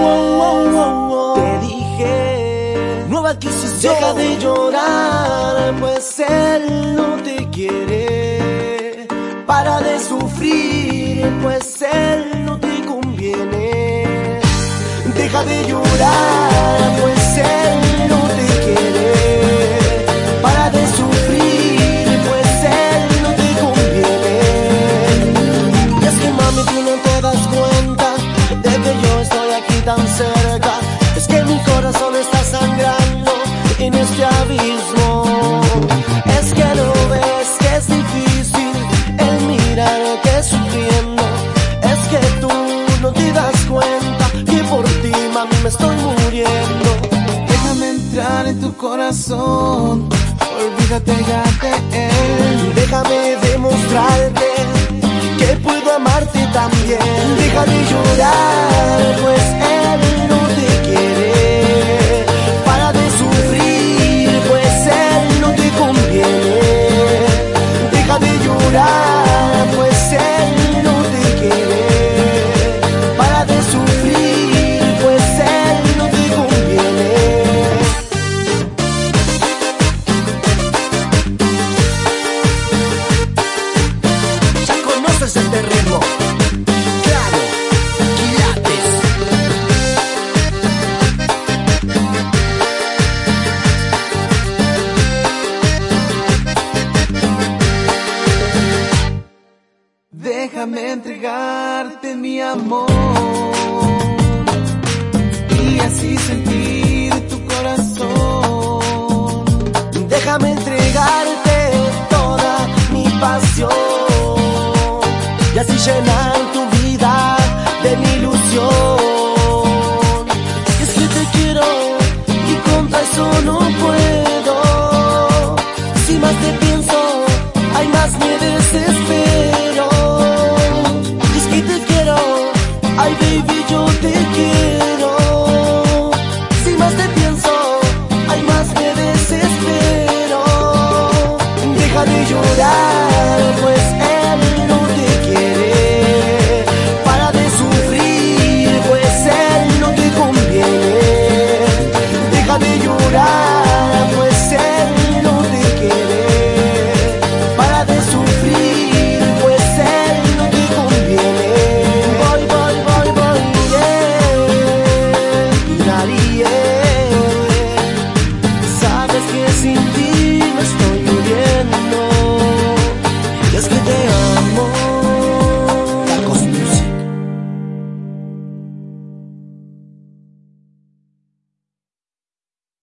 Te dije, nueva adquisición. Deja de llorar, pues él no te quiere. Para de sufrir, pues él no te conviene. Deja de llorar, pues él no te quiere. Para de sufrir, pues él no te conviene. Y es que mami, tú no te das cuenta de que yo estoy aquí tan cerca. Es que mi corazón está sangrando en este abismo. Es que no ves que es difícil el mirarte sufriendo. Es que tú no te das cuenta que por ti, mami, me estoy muriendo. Déjame entrar en tu corazón, olvídate ya de él. Déjame demostrarte que puedo amarte también. Deja de llorar, pues él no te quiere. Para de sufrir, pues él no te conviene. Deja de llorar, pues él no te quiere. Para de sufrir, pues él no te conviene. Ya conoces este ritmo, claro, quilates. Déjame entregarte mi amor y así sentir tu corazón. Déjame entregarte toda mi pasión y así llenar tu vida de mi ilusión. Y es que te quiero y contra eso no puedo. Si más te pienso, ay, más me desespero. Y es que te quiero, ay baby, yo te quiero. Si más te pienso, ay, más me desespero. Deja de llorar, pues